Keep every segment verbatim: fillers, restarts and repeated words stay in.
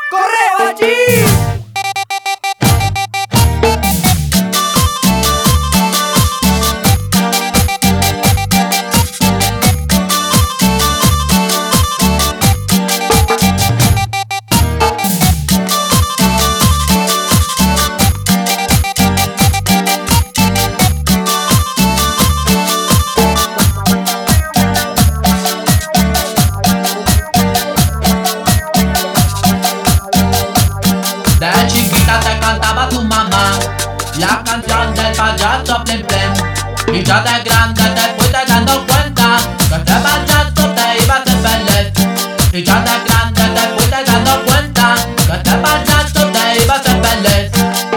¡Correo allí! De chiquita te cantaba tu mamá la canción del payaso Plim Plim, y ya de grande te fuiste dando cuenta que este payaso te iba a hacer feliz. Y ya de grande te fuiste dando cuenta que este payaso te iba a hacer feliz.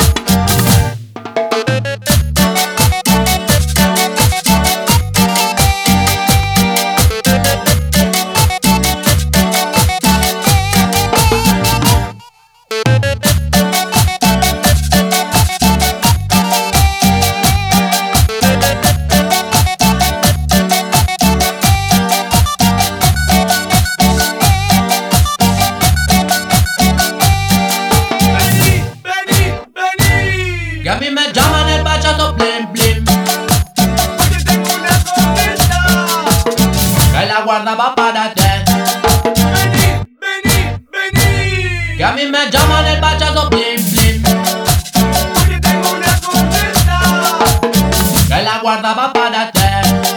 Y a mí me llaman el payaso Plim Plim, Oye, tengo una sorpresa. que la guardaba para ti. Vení, vení, vení. Que a mí me llaman el payaso Plim Plim, Oye, tengo una sorpresa. que la guardaba para ti.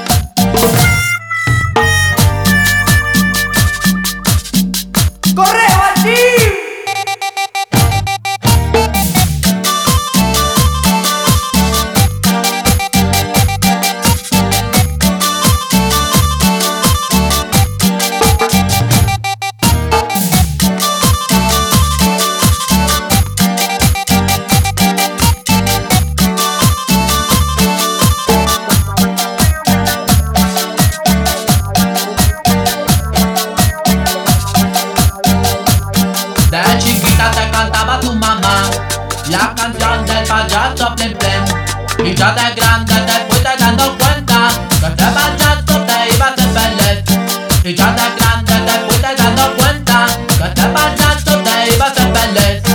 ¡Correo allí! De chiquita te cantaba tu mamá la canción del payaso Plim Plim, y ya de grande te fuiste dando cuenta que este payaso te iba a hacer feliz. Y ya de grande te fuiste dando cuenta que este payaso te iba a hacer feliz.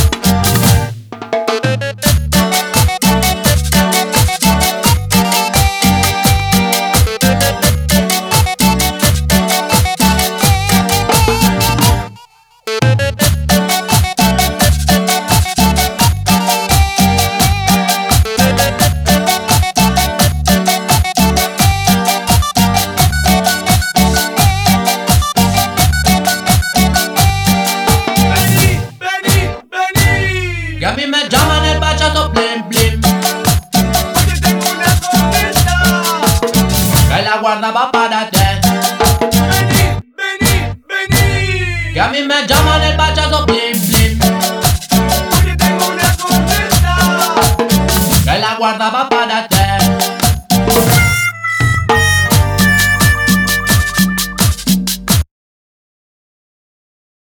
Vení, vení, vení. Y a mí me llaman el payaso Plim Plim, Oye, tengo una sorpresa. que la guardaba para ti. Vení, vení, vení. Que a mí me llaman el payaso Plim Plim, Oye, tengo una sorpresa. que la guardaba para ti.